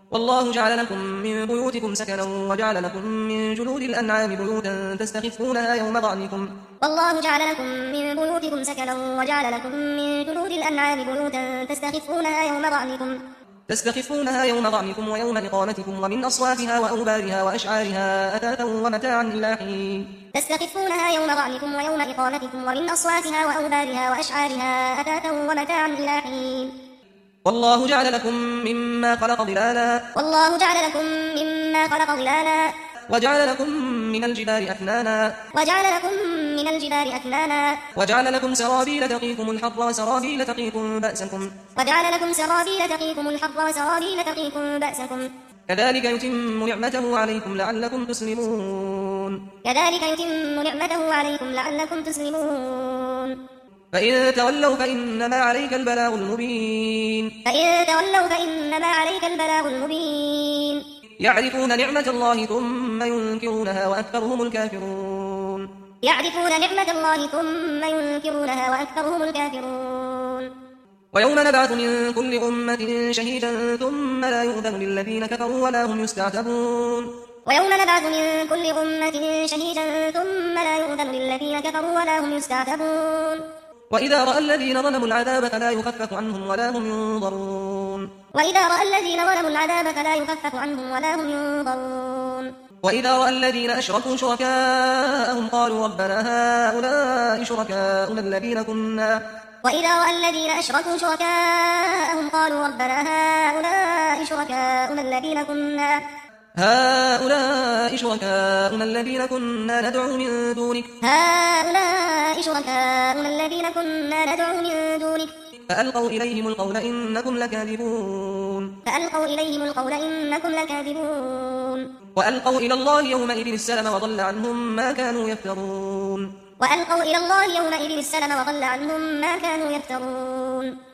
والله جعل لكم من بيوتكم سكنا وجعل لكم من جلود الأنعام بيوتا تستخفونها يوم ظعنكم والله جعل لكم من بيوتكم سكنا وجعل لكم من جلود الأنعام بيوتا تستخفونها يوم ظعنكم ويوم إقامتكم ومن أصوافها وأوبارها وأشعارها أثاثا ومتاعا إلى حين تستخفونها يوم ظعنكم ويوم إقامتكم ومن أصوافها وأوبارها وأشعارها أثاثا ومتاعا إلى حين والله جعل لكم مما خلق ظلالا وجعل لكم من الجبال أكنانا وجعل لكم سرابيل تقيكم الحر وسرابيل تقيكم بأسكم كذلك يتم نعمته عليكم لعلكم تسلمون فإن تولوا فإنما عليك البلاغ المبين يعرفون نعمة الله ثم ينكرونها وأكثرهم الكافرون ويوم نبعث من كل أمة شهيدا ثم لا يؤذن للذين كفروا ولا هم يستعتبون وإذا رأى الذين ظلموا العذاب فلا يخفف عنهم ولا هم ينظرون وإذا رأى الذين أشركوا شركاءهم قالوا ربنا هؤلاء شركاؤنا الذين كنا ندعو من دونك فألقوا إليهم القول إنكم لكاذبون وألقوا إلى الله يومئذ السلم وضل عنهم ما كانوا يفترون